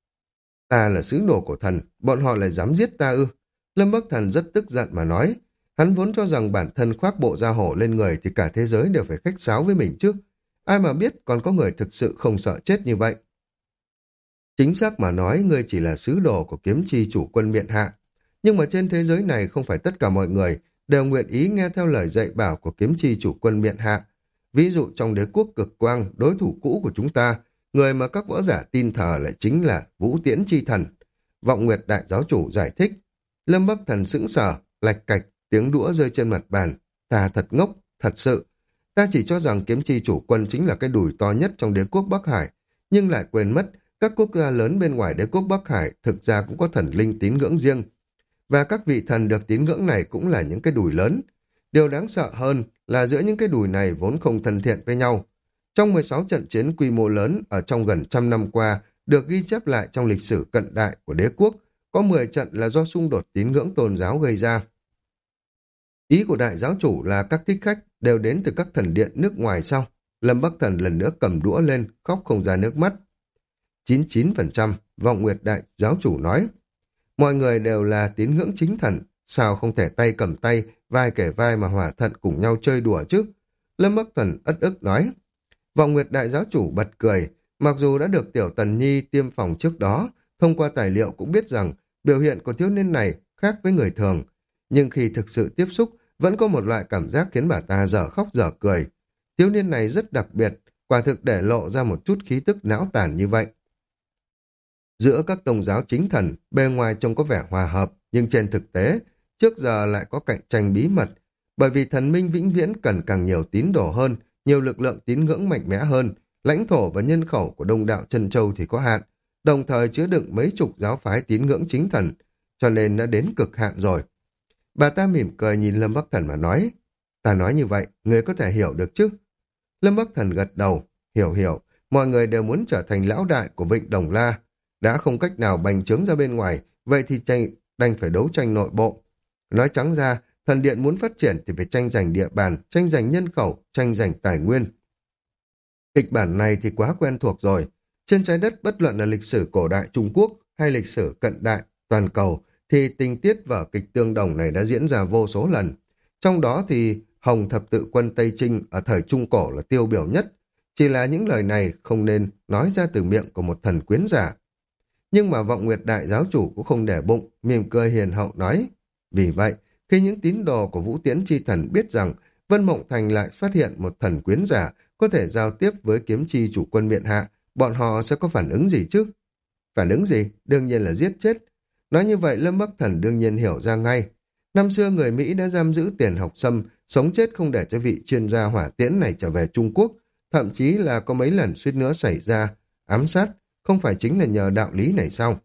Ta là sứ đồ của thần, bọn họ lại dám giết ta ư? Lâm Bắc Thần rất tức giận mà nói. Hắn vốn cho rằng bản thân khoác bộ da hổ lên người thì cả thế giới đều phải khách sáo với mình chứ. Ai mà biết còn có người thực sự không sợ chết như vậy. Chính xác mà nói, ngươi chỉ là sứ đồ của kiếm chi chủ quân miện hạ. Nhưng mà trên thế giới này không phải tất cả mọi người đều nguyện ý nghe theo lời dạy bảo của kiếm chi chủ quân miện hạ. Ví dụ trong đế quốc cực quang, đối thủ cũ của chúng ta, người mà các võ giả tin thờ lại chính là Vũ Tiễn chi thần. Vọng Nguyệt đại giáo chủ giải thích. Lâm Bắc Thần sững sờ, lạch cạch, tiếng đũa rơi trên mặt bàn. Ta thật ngốc, thật sự. Ta chỉ cho rằng kiếm chi chủ quân chính là cái đùi to nhất trong đế quốc Bắc Hải, nhưng lại quên mất các quốc gia lớn bên ngoài đế quốc Bắc Hải thực ra cũng có thần linh tín ngưỡng riêng. Và các vị thần được tín ngưỡng này cũng là những cái đùi lớn. Điều đáng sợ hơn là giữa những cái đùi này vốn không thân thiện với nhau. Trong mười sáu trận chiến quy mô lớn ở trong gần trăm năm qua được ghi chép lại trong lịch sử cận đại của đế quốc, có mười trận là do xung đột tín ngưỡng tôn giáo gây ra. Ý của đại giáo chủ là các thích khách đều đến từ các thần điện nước ngoài sau. Lâm Bắc Thần lần nữa cầm đũa lên, khóc không ra nước mắt. chín mươi chín phần trăm, Vọng Nguyệt đại giáo chủ nói. Mọi người đều là tín ngưỡng chính thần, sao không thể tay cầm tay, vai kể vai mà hòa thận cùng nhau chơi đùa chứ? Lâm Bắc Thần ất ức nói. Vọng Nguyệt đại giáo chủ bật cười, mặc dù đã được Tiểu Tần Nhi tiêm phòng trước đó, thông qua tài liệu cũng biết rằng biểu hiện của thiếu niên này khác với người thường, nhưng khi thực sự tiếp xúc vẫn có một loại cảm giác khiến bà ta dở khóc dở cười. Thiếu niên này rất đặc biệt, quả thực để lộ ra một chút khí tức não tàn như vậy. Giữa các tôn giáo chính thần, bề ngoài trông có vẻ hòa hợp, nhưng trên thực tế, trước giờ lại có cạnh tranh bí mật, bởi vì thần minh vĩnh viễn cần càng nhiều tín đồ hơn, nhiều lực lượng tín ngưỡng mạnh mẽ hơn, lãnh thổ và nhân khẩu của Đông Đạo Chân Châu thì có hạn, đồng thời chứa đựng mấy chục giáo phái tín ngưỡng chính thần, cho nên đã đến cực hạn rồi. Bà ta mỉm cười nhìn Lâm Bắc Thần mà nói, ta nói như vậy, người có thể hiểu được chứ? Lâm Bắc Thần gật đầu, hiểu hiểu, mọi người đều muốn trở thành lão đại của Vịnh Đồng La, đã không cách nào bành trướng ra bên ngoài, vậy thì tranh, đành phải đấu tranh nội bộ. Nói trắng ra, thần điện muốn phát triển thì phải tranh giành địa bàn, tranh giành nhân khẩu, tranh giành tài nguyên. Kịch bản này thì quá quen thuộc rồi. Trên trái đất bất luận là lịch sử cổ đại Trung Quốc hay lịch sử cận đại, toàn cầu, thì tình tiết vở kịch tương đồng này đã diễn ra vô số lần. Trong đó thì Hồng Thập Tự Quân Tây Trinh ở thời Trung Cổ là tiêu biểu nhất. Chỉ là những lời này không nên nói ra từ miệng của một thần quyến giả. Nhưng mà Vọng Nguyệt đại giáo chủ cũng không để bụng, mỉm cười hiền hậu nói. Vì vậy, khi những tín đồ của Vũ Tiễn chi thần biết rằng Vân Mộng Thành lại phát hiện một thần quyến giả có thể giao tiếp với kiếm chi chủ quân miện hạ, bọn họ sẽ có phản ứng gì chứ? Phản ứng gì? Đương nhiên là giết chết. Nói như vậy Lâm Bắc Thần đương nhiên hiểu ra ngay. Năm xưa người Mỹ đã giam giữ Tiền Học Sâm, sống chết không để cho vị chuyên gia hỏa tiễn này trở về Trung Quốc, thậm chí là có mấy lần suýt nữa xảy ra ám sát, không phải chính là nhờ đạo lý này sao?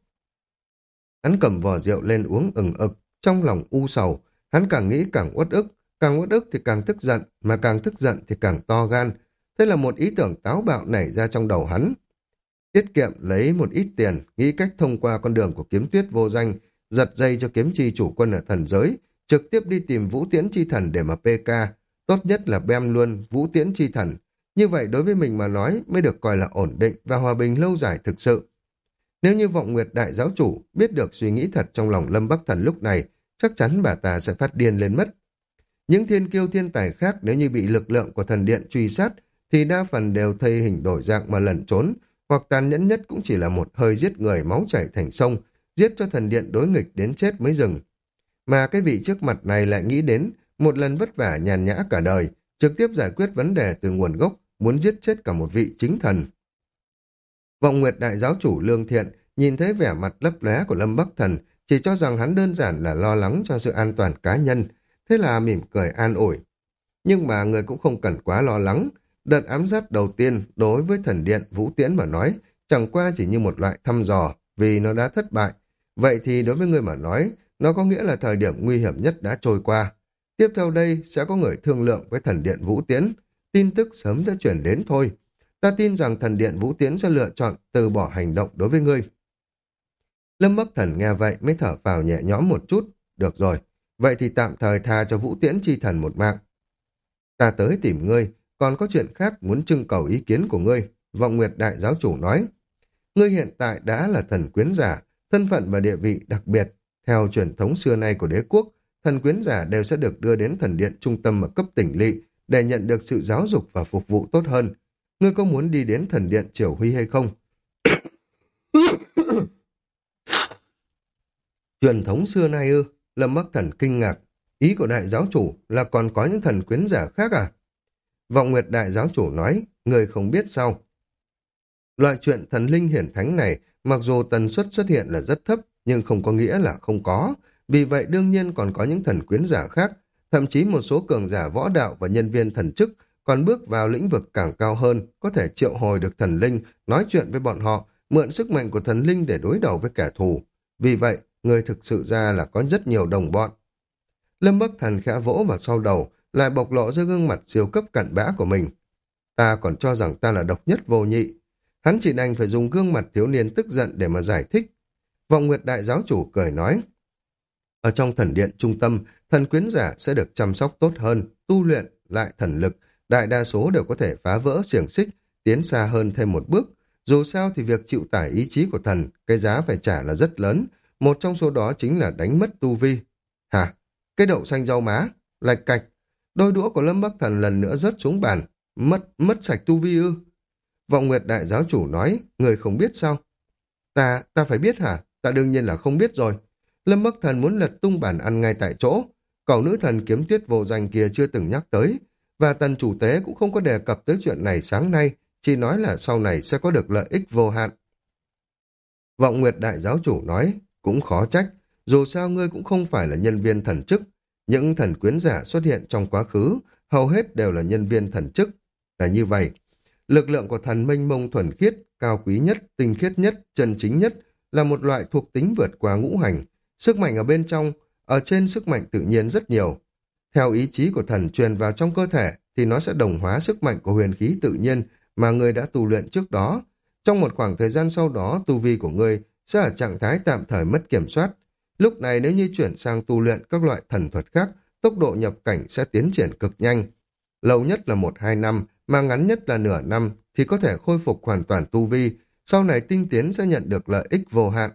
Hắn cầm vò rượu lên uống ừng ực, trong lòng u sầu, hắn càng nghĩ càng uất ức, càng uất ức thì càng tức giận, mà càng tức giận thì càng to gan. Thế là một ý tưởng táo bạo nảy ra trong đầu hắn. Tiết kiệm lấy một ít tiền, nghĩ cách thông qua con đường của kiếm tuyết vô danh, giật dây cho kiếm chi chủ quân ở thần giới, trực tiếp đi tìm Vũ Tiễn chi thần để mà pê ca, tốt nhất là bem luôn Vũ Tiễn chi thần. Như vậy đối với mình mà nói mới được coi là ổn định và hòa bình lâu dài thực sự. Nếu như Vọng Nguyệt đại giáo chủ biết được suy nghĩ thật trong lòng Lâm Bắc Thần lúc này, chắc chắn bà ta sẽ phát điên lên mất. Những thiên kiêu thiên tài khác nếu như bị lực lượng của thần điện truy sát, thì đa phần đều thay hình đổi dạng mà lẩn trốn, hoặc tàn nhẫn nhất cũng chỉ là một hơi giết người máu chảy thành sông, giết cho thần điện đối nghịch đến chết mới dừng. Mà cái vị trước mặt này lại nghĩ đến một lần vất vả nhàn nhã cả đời, trực tiếp giải quyết vấn đề từ nguồn gốc, muốn giết chết cả một vị chính thần. Vọng Nguyệt đại giáo chủ lương thiện nhìn thấy vẻ mặt lấp lóe của Lâm Bắc Thần, chỉ cho rằng hắn đơn giản là lo lắng cho sự an toàn cá nhân, thế là mỉm cười an ủi. Nhưng mà người cũng không cần quá lo lắng, đợt ám sát đầu tiên đối với thần điện Vũ Tiễn mà nói, chẳng qua chỉ như một loại thăm dò, vì nó đã thất bại. Vậy thì đối với người mà nói, nó có nghĩa là thời điểm nguy hiểm nhất đã trôi qua. Tiếp theo đây sẽ có người thương lượng với thần điện Vũ Tiễn, tin tức sớm sẽ chuyển đến thôi. Ta tin rằng thần điện Vũ Tiễn sẽ lựa chọn từ bỏ hành động đối với ngươi. Lâm Bắc Thần nghe vậy mới thở phào nhẹ nhõm một chút. Được rồi, vậy thì tạm thời tha cho Vũ Tiễn chi thần một mạng. Ta tới tìm ngươi, còn có chuyện khác muốn trưng cầu ý kiến của ngươi. Vọng Nguyệt đại giáo chủ nói. Ngươi hiện tại đã là thần quyến giả, thân phận và địa vị đặc biệt. Theo truyền thống xưa nay của đế quốc, thần quyến giả đều sẽ được đưa đến thần điện trung tâm ở cấp tỉnh lỵ để nhận được sự giáo dục và phục vụ tốt hơn. Ngươi có muốn đi đến thần điện Triều Huy hay không? Truyền thống xưa nay ư? Lâm Bắc Thần kinh ngạc. Ý của đại giáo chủ là còn có những thần quyến giả khác à? Vọng Nguyệt đại giáo chủ nói, người không biết sao. Loại chuyện thần linh hiển thánh này, mặc dù tần suất xuất hiện là rất thấp, nhưng không có nghĩa là không có. Vì vậy đương nhiên còn có những thần quyến giả khác, thậm chí một số cường giả võ đạo và nhân viên thần chức còn bước vào lĩnh vực càng cao hơn, có thể triệu hồi được thần linh, nói chuyện với bọn họ, mượn sức mạnh của thần linh để đối đầu với kẻ thù. Vì vậy, người thực sự ra là có rất nhiều đồng bọn. Lâm Bắc Thần khẽ vỗ vào sau đầu, lại bộc lộ ra gương mặt siêu cấp cặn bã của mình. Ta còn cho rằng ta là độc nhất vô nhị. Hắn chỉ đành phải dùng gương mặt thiếu niên tức giận để mà giải thích. Vọng Nguyệt đại giáo chủ cười nói, ở trong thần điện trung tâm, thần quyến giả sẽ được chăm sóc tốt hơn, tu luyện lại thần lực, đại đa số đều có thể phá vỡ xiềng xích, tiến xa hơn thêm một bước. Dù sao thì việc chịu tải ý chí của thần, cái giá phải trả là rất lớn, một trong số đó chính là đánh mất tu vi. Hả? Cái đậu xanh rau má, lạch cạch. Đôi đũa của Lâm Bắc Thần lần nữa rớt xuống bàn. Mất, mất sạch tu vi ư? Vọng Nguyệt đại giáo chủ nói, người không biết sao? Ta, ta phải biết hả? Ta đương nhiên là không biết rồi. Lâm Bắc Thần muốn lật tung bàn ăn ngay tại chỗ. Cậu nữ thần kiếm tuyết vô danh kia chưa từng nhắc tới. Và tần chủ tế cũng không có đề cập tới chuyện này sáng nay, chỉ nói là sau này sẽ có được lợi ích vô hạn. Vọng Nguyệt đại giáo chủ nói, cũng khó trách, dù sao ngươi cũng không phải là nhân viên thần chức. Những thần quyến giả xuất hiện trong quá khứ, hầu hết đều là nhân viên thần chức. Là như vậy, lực lượng của thần mênh mông thuần khiết, cao quý nhất, tinh khiết nhất, chân chính nhất, là một loại thuộc tính vượt qua ngũ hành. Sức mạnh ở bên trong, ở trên sức mạnh tự nhiên rất nhiều. Theo ý chí của thần truyền vào trong cơ thể, thì nó sẽ đồng hóa sức mạnh của huyền khí tự nhiên mà ngươi đã tu luyện trước đó. Trong một khoảng thời gian sau đó, tu vi của ngươi sẽ ở trạng thái tạm thời mất kiểm soát. Lúc này nếu như chuyển sang tu luyện các loại thần thuật khác, tốc độ nhập cảnh sẽ tiến triển cực nhanh. Lâu nhất là một hai năm, mà ngắn nhất là nửa năm thì có thể khôi phục hoàn toàn tu vi, sau này tinh tiến sẽ nhận được lợi ích vô hạn.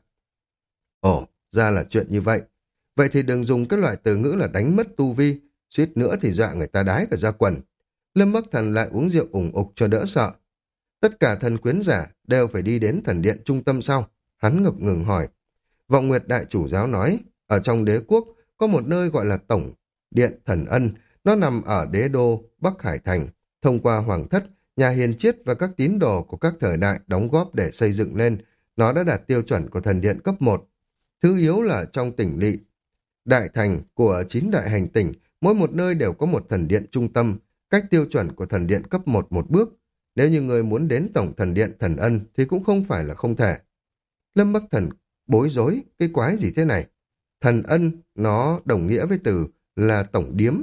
Ồ, ra là chuyện như vậy. Vậy thì đừng dùng cái loại từ ngữ là đánh mất tu vi, suýt nữa thì dọa người ta đái cả ra quần. Lâm Bắc Thần lại uống rượu ủng ục cho đỡ sợ. Tất cả thần quyến giả đều phải đi đến thần điện trung tâm sau. Hắn ngập ngừng hỏi. Vọng Nguyệt đại chủ giáo nói, ở trong đế quốc có một nơi gọi là Tổng Điện Thần Ân, nó nằm ở đế đô Bắc Hải Thành. Thông qua hoàng thất, nhà hiền triết và các tín đồ của các thời đại đóng góp để xây dựng lên, nó đã đạt tiêu chuẩn của thần điện cấp một. Thứ yếu là trong tỉnh lỵ đại thành của chín đại hành tỉnh, mỗi một nơi đều có một thần điện trung tâm, cách tiêu chuẩn của thần điện cấp một một bước. Nếu như người muốn đến tổng thần điện Thần Ân thì cũng không phải là không thể. Lâm Bắc Thần bối rối, cái quái gì thế này? Thần Ân, nó đồng nghĩa với từ là tổng điếm.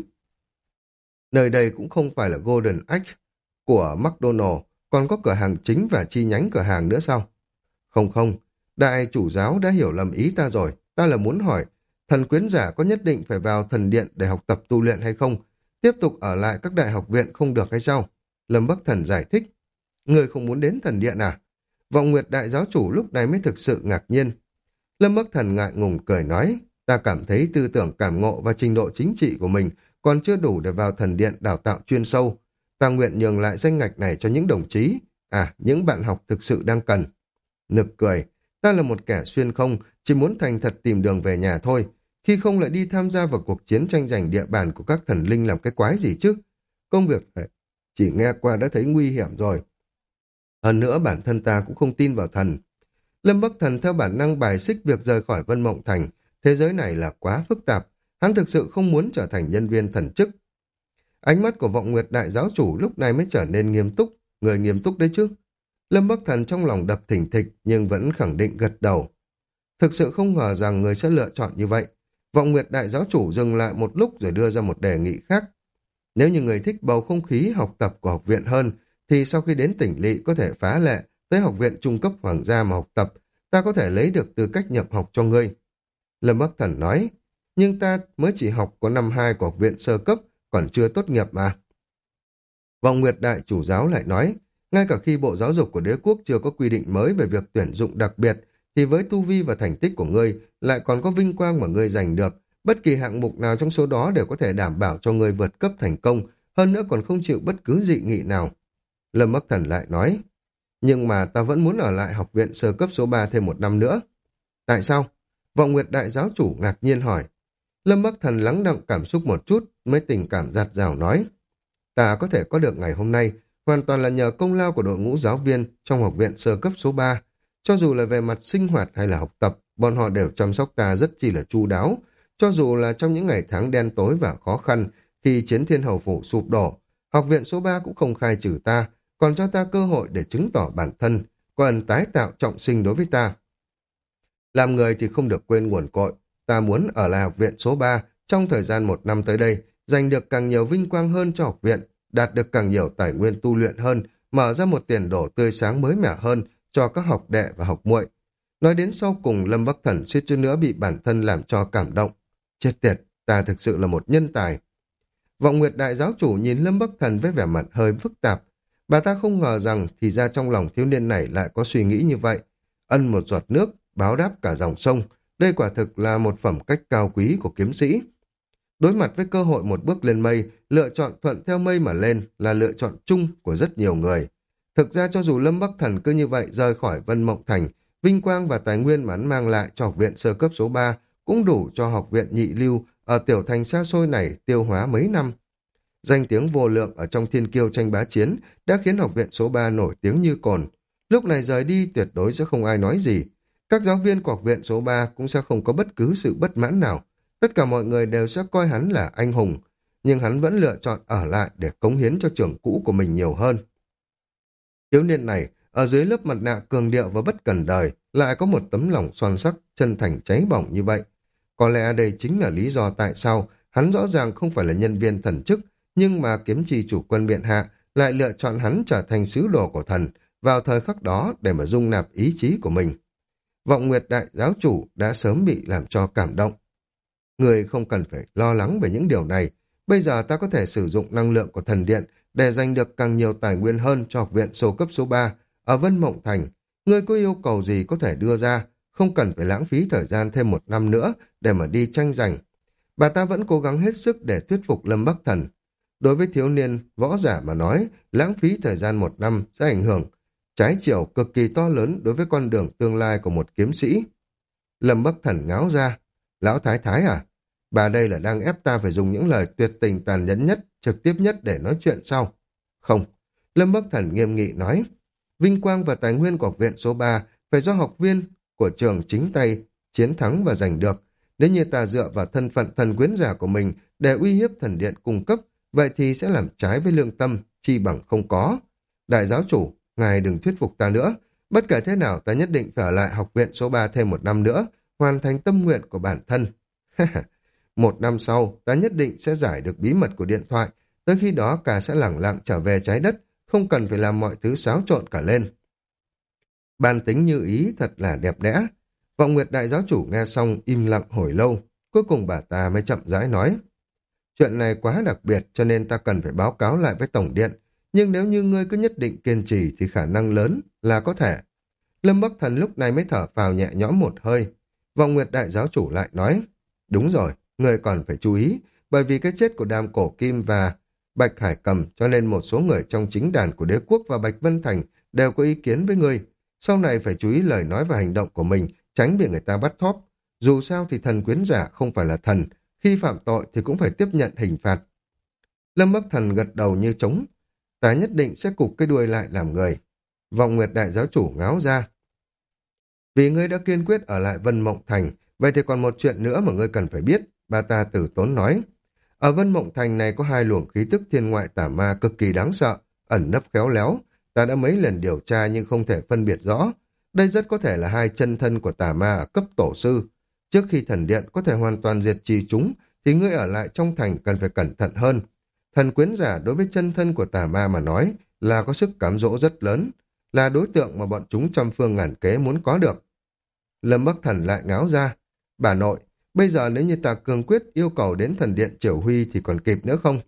Nơi đây cũng không phải là Golden Egg của McDonald, còn có cửa hàng chính và chi nhánh cửa hàng nữa sao? Không không, đại chủ giáo đã hiểu lầm ý ta rồi. Ta là muốn hỏi, thần quyến giả có nhất định phải vào thần điện để học tập tu luyện hay không? Tiếp tục ở lại các đại học viện không được hay sao? Lâm Bắc Thần giải thích. Người không muốn đến thần điện à? Vọng Nguyệt đại giáo chủ lúc này mới thực sự ngạc nhiên. Lâm Bắc Thần ngại ngùng cười nói, ta cảm thấy tư tưởng cảm ngộ và trình độ chính trị của mình còn chưa đủ để vào thần điện đào tạo chuyên sâu. Ta nguyện nhường lại danh ngạch này cho những đồng chí, à, những bạn học thực sự đang cần. Nực cười, ta là một kẻ xuyên không, chỉ muốn thành thật tìm đường về nhà thôi. Khi không lại đi tham gia vào cuộc chiến tranh giành địa bàn của các thần linh làm cái quái gì chứ? Công việc này chỉ nghe qua đã thấy nguy hiểm rồi. Hơn nữa bản thân ta cũng không tin vào thần. Lâm Bắc Thần theo bản năng bài xích việc rời khỏi Vân Mộng Thành. Thế giới này là quá phức tạp. Hắn thực sự không muốn trở thành nhân viên thần chức. Ánh mắt của Vọng Nguyệt đại giáo chủ lúc này mới trở nên nghiêm túc. Người nghiêm túc đấy chứ. Lâm Bắc Thần trong lòng đập thình thịch nhưng vẫn khẳng định gật đầu. Thực sự không ngờ rằng người sẽ lựa chọn như vậy. Vọng Nguyệt đại giáo chủ dừng lại một lúc rồi đưa ra một đề nghị khác. Nếu như người thích bầu không khí học tập của học viện hơn, thì sau khi đến tỉnh lỵ có thể phá lệ tới học viện trung cấp hoàng gia mà học tập, ta có thể lấy được tư cách nhập học cho ngươi. Lâm Bắc Thần nói, nhưng ta mới chỉ học có năm hai của học viện sơ cấp, còn chưa tốt nghiệp mà. Vọng Nguyệt đại chủ giáo lại nói, ngay cả khi Bộ Giáo dục của đế quốc chưa có quy định mới về việc tuyển dụng đặc biệt, thì với tu vi và thành tích của ngươi lại còn có vinh quang mà ngươi giành được. Bất kỳ hạng mục nào trong số đó đều có thể đảm bảo cho ngươi vượt cấp thành công, hơn nữa còn không chịu bất cứ dị nghị nào. Lâm Bắc Thần lại nói, Nhưng mà ta vẫn muốn ở lại học viện sơ cấp số ba thêm một năm nữa. Tại sao? Vọng Nguyệt đại giáo chủ ngạc nhiên hỏi. Lâm Bắc Thần lắng đọng cảm xúc một chút, mới tình cảm giạt rào nói. Ta có thể có được ngày hôm nay, hoàn toàn là nhờ công lao của đội ngũ giáo viên trong học viện sơ cấp số ba. Cho dù là về mặt sinh hoạt hay là học tập, bọn họ đều chăm sóc ta rất chi là chu đáo. Cho dù là trong những ngày tháng đen tối và khó khăn, khi chiến thiên hầu phủ sụp đổ, học viện số ba cũng không khai trừ ta, còn cho ta cơ hội để chứng tỏ bản thân, có ân tái tạo trọng sinh đối với ta. Làm người thì không được quên nguồn cội, ta muốn ở lại học viện số ba trong thời gian một năm tới đây, giành được càng nhiều vinh quang hơn cho học viện, đạt được càng nhiều tài nguyên tu luyện hơn, mở ra một tiền đồ tươi sáng mới mẻ hơn cho các học đệ và học muội. Nói đến sau cùng, Lâm Bắc Thần suýt chút nữa bị bản thân làm cho cảm động. Chết tiệt, ta thực sự là một nhân tài. Vọng Nguyệt đại giáo chủ nhìn Lâm Bắc Thần với vẻ mặt hơi phức tạp. Bà ta không ngờ rằng thì ra trong lòng thiếu niên này lại có suy nghĩ như vậy. Ân một giọt nước, báo đáp cả dòng sông. Đây quả thực là một phẩm cách cao quý của kiếm sĩ. Đối mặt với cơ hội một bước lên mây, lựa chọn thuận theo mây mà lên là lựa chọn chung của rất nhiều người. Thực ra cho dù Lâm Bắc Thần cứ như vậy rời khỏi Vân Mộng Thành, vinh quang và tài nguyên mà hắn mang lại cho học viện sơ cấp số ba cũng đủ cho học viện nhị lưu ở tiểu thành xa xôi này tiêu hóa mấy năm. Danh tiếng vô lượng ở trong thiên kiêu tranh bá chiến đã khiến học viện số ba nổi tiếng như cồn. Lúc này rời đi tuyệt đối sẽ không ai nói gì. Các giáo viên của học viện số ba cũng sẽ không có bất cứ sự bất mãn nào. Tất cả mọi người đều sẽ coi hắn là anh hùng, nhưng hắn vẫn lựa chọn ở lại để cống hiến cho trường cũ của mình nhiều hơn. Thiếu niên này, ở dưới lớp mặt nạ cường điệu và bất cần đời, lại có một tấm lòng son sắc, chân thành cháy bỏng như vậy. Có lẽ đây chính là lý do tại sao hắn rõ ràng không phải là nhân viên thần chức, nhưng mà kiếm trì chủ quân Biện Hạ lại lựa chọn hắn trở thành sứ đồ của thần vào thời khắc đó để mà dung nạp ý chí của mình. Vọng Nguyệt đại giáo chủ đã sớm bị làm cho cảm động. Người không cần phải lo lắng về những điều này. Bây giờ ta có thể sử dụng năng lượng của thần điện để giành được càng nhiều tài nguyên hơn cho học viện sâu cấp số ba ở Vân Mộng Thành. Ngươi có yêu cầu gì có thể đưa ra, không cần phải lãng phí thời gian thêm một năm nữa để mà đi tranh giành. Bà ta vẫn cố gắng hết sức để thuyết phục Lâm Bắc Thần. Đối với thiếu niên võ giả mà nói, lãng phí thời gian một năm sẽ ảnh hưởng trái chiều cực kỳ to lớn đối với con đường tương lai của một kiếm sĩ. Lâm Bắc Thần ngáo ra. Lão Thái Thái à? Bà đây là đang ép ta phải dùng những lời tuyệt tình tàn nhẫn nhất, trực tiếp nhất để nói chuyện sau. Không. Lâm Bắc Thần nghiêm nghị nói. Vinh quang và tài nguyên của học viện số ba phải do học viên của trường chính tay chiến thắng và giành được. Nếu như ta dựa vào thân phận thần quyến giả của mình để uy hiếp thần điện cung cấp, vậy thì sẽ làm trái với lương tâm, chi bằng không có. Đại giáo chủ, ngài đừng thuyết phục ta nữa. Bất kể thế nào, ta nhất định phải ở lại học viện số ba thêm một năm nữa, hoàn thành tâm nguyện của bản thân. Một năm sau, ta nhất định sẽ giải được bí mật của điện thoại. Tới khi đó, cả sẽ lẳng lặng trở về trái đất, không cần phải làm mọi thứ xáo trộn cả lên. Bàn tính như ý thật là đẹp đẽ. Vọng Nguyệt đại giáo chủ nghe xong im lặng hồi lâu. Cuối cùng bà ta mới chậm rãi nói. Chuyện này quá đặc biệt cho nên ta cần phải báo cáo lại với Tổng Điện. Nhưng nếu như ngươi cứ nhất định kiên trì thì khả năng lớn là có thể. Lâm Bắc Thần lúc này mới thở phào nhẹ nhõm một hơi. Vọng Nguyệt đại giáo chủ lại nói. Đúng rồi, ngươi còn phải chú ý. Bởi vì cái chết của Đàm Cổ Kim và Bạch Hải Cầm cho nên một số người trong chính đàn của đế quốc và Bạch Vân Thành đều có ý kiến với ngươi. Sau này phải chú ý lời nói và hành động của mình, tránh bị người ta bắt thóp. Dù sao thì thần quyến giả không phải là thần, khi phạm tội thì cũng phải tiếp nhận hình phạt. Lâm Bắc Thần gật đầu như trống. Ta nhất định sẽ cụp cái đuôi lại làm người. Vọng Nguyệt đại giáo chủ ngáo ra. Vì ngươi đã kiên quyết ở lại Vân Mộng Thành, vậy thì còn một chuyện nữa mà ngươi cần phải biết, bà ta tử tốn nói. Ở Vân Mộng Thành này có hai luồng khí tức thiên ngoại tà ma cực kỳ đáng sợ, ẩn nấp khéo léo. Ta đã mấy lần điều tra nhưng không thể phân biệt rõ. Đây rất có thể là hai chân thân của tà ma ở cấp tổ sư. Trước khi thần điện có thể hoàn toàn diệt trì chúng, thì ngươi ở lại trong thành cần phải cẩn thận hơn. Thần quyến giả đối với chân thân của tà ma mà nói là có sức cám dỗ rất lớn, là đối tượng mà bọn chúng trăm phương ngàn kế muốn có được. Lâm Bắc Thần lại ngáo ra. Bà nội, bây giờ nếu như ta cương quyết yêu cầu đến thần điện Triều Huy thì còn kịp nữa không?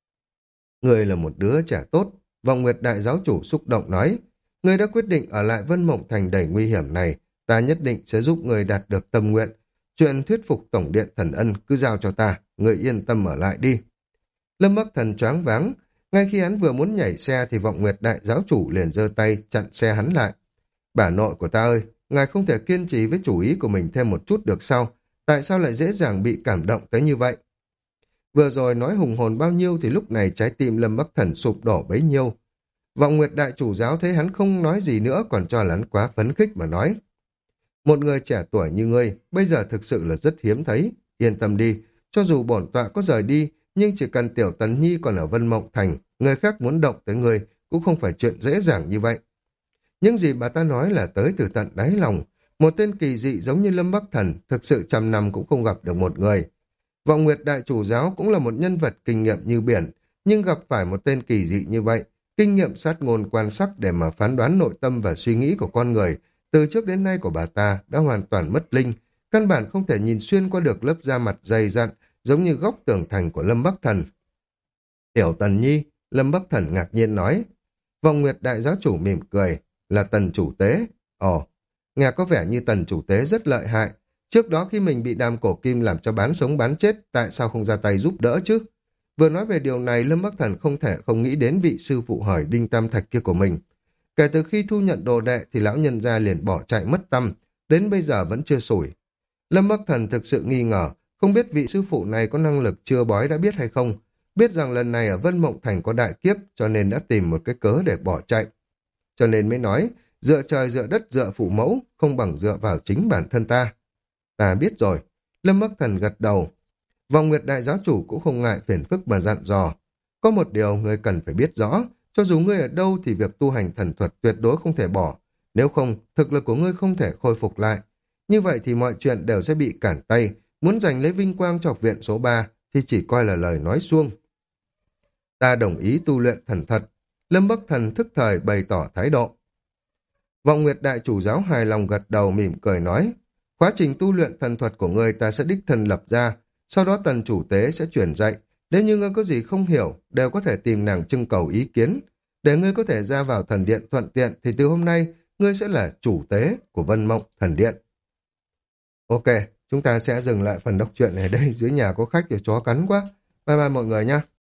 Ngươi là một đứa trẻ tốt, Vọng Nguyệt đại giáo chủ xúc động nói. Ngươi đã quyết định ở lại Vân Mộng Thành đầy nguy hiểm này, ta nhất định sẽ giúp ngươi đạt được tâm nguyện. Chuyện thuyết phục Tổng điện Thần Ân cứ giao cho ta, ngươi yên tâm ở lại đi. Lâm Bắc Thần choáng váng, Ngay khi hắn vừa muốn nhảy xe thì Vọng Nguyệt đại giáo chủ liền giơ tay chặn xe hắn lại. Bà nội của ta ơi, ngài không thể kiên trì với chủ ý của mình thêm một chút được sao? Tại sao lại dễ dàng bị cảm động tới như vậy? Vừa rồi nói hùng hồn bao nhiêu thì lúc này trái tim Lâm Bắc Thần sụp đổ bấy nhiêu. Vọng Nguyệt đại chủ giáo thấy hắn không nói gì nữa còn cho là hắn quá phấn khích mà nói. Một người trẻ tuổi như ngươi, bây giờ thực sự là rất hiếm thấy. Yên tâm đi, cho dù bổn tọa có rời đi, nhưng chỉ cần Tiểu Tần Nhi còn ở Vân Mộng Thành, người khác muốn động tới ngươi cũng không phải chuyện dễ dàng như vậy. Những gì bà ta nói là tới từ tận đáy lòng. Một tên kỳ dị giống như Lâm Bắc Thần, thực sự trăm năm cũng không gặp được một người. Vọng Nguyệt đại chủ giáo cũng là một nhân vật kinh nghiệm như biển, nhưng gặp phải một tên kỳ dị như vậy, kinh nghiệm sát ngôn quan sắc để mà phán đoán nội tâm và suy nghĩ của con người, từ trước đến nay của bà ta đã hoàn toàn mất linh, căn bản không thể nhìn xuyên qua được lớp da mặt dày dặn, giống như góc tường thành của Lâm Bắc Thần. Tiểu Tần Nhi, Lâm Bắc Thần ngạc nhiên nói. Vọng Nguyệt đại giáo chủ mỉm cười, là Tần chủ tế. Ồ, nghe có vẻ như Tần chủ tế rất lợi hại. Trước đó khi mình bị Đàm Cổ Kim làm cho bán sống bán chết, tại sao không ra tay giúp đỡ chứ? Vừa nói về điều này, Lâm Bắc Thần không thể không nghĩ đến vị sư phụ hỏi Đinh Tam Thạch kia của mình. Kể từ khi thu nhận đồ đệ thì lão nhân gia liền bỏ chạy mất tâm, đến bây giờ vẫn chưa sủi. Lâm Bắc Thần thực sự nghi ngờ, không biết vị sư phụ này có năng lực chưa bói đã biết hay không, biết rằng lần này ở Vân Mộng Thành có đại kiếp cho nên đã tìm một cái cớ để bỏ chạy. Cho nên mới nói, dựa trời dựa đất dựa phụ mẫu, không bằng dựa vào chính bản thân ta. Ta biết rồi. Lâm Bắc Thần gật đầu. Vọng Nguyệt đại giáo chủ cũng không ngại phiền phức mà dặn dò. Có một điều ngươi cần phải biết rõ, cho dù ngươi ở đâu thì việc tu hành thần thuật tuyệt đối không thể bỏ. Nếu không, thực lực của ngươi không thể khôi phục lại. Như vậy thì mọi chuyện đều sẽ bị cản tay. Muốn giành lấy vinh quang cho học viện số ba thì chỉ coi là lời nói suông. Ta đồng ý tu luyện thần thuật. Lâm Bắc Thần thức thời bày tỏ thái độ. Vọng Nguyệt đại chủ giáo hài lòng gật đầu mỉm cười nói, quá trình tu luyện thần thuật của ngươi ta sẽ đích thân lập ra, sau đó Tần chủ tế sẽ truyền dạy, nếu như ngươi có gì không hiểu, đều có thể tìm nàng trưng cầu ý kiến, để ngươi có thể ra vào thần điện thuận tiện thì từ hôm nay ngươi sẽ là chủ tế của Vân Mộng thần điện. Ok, chúng ta sẽ dừng lại phần đọc truyện này ở đây, dưới nhà có khách rồi chó cắn quá. Bye bye mọi người nha.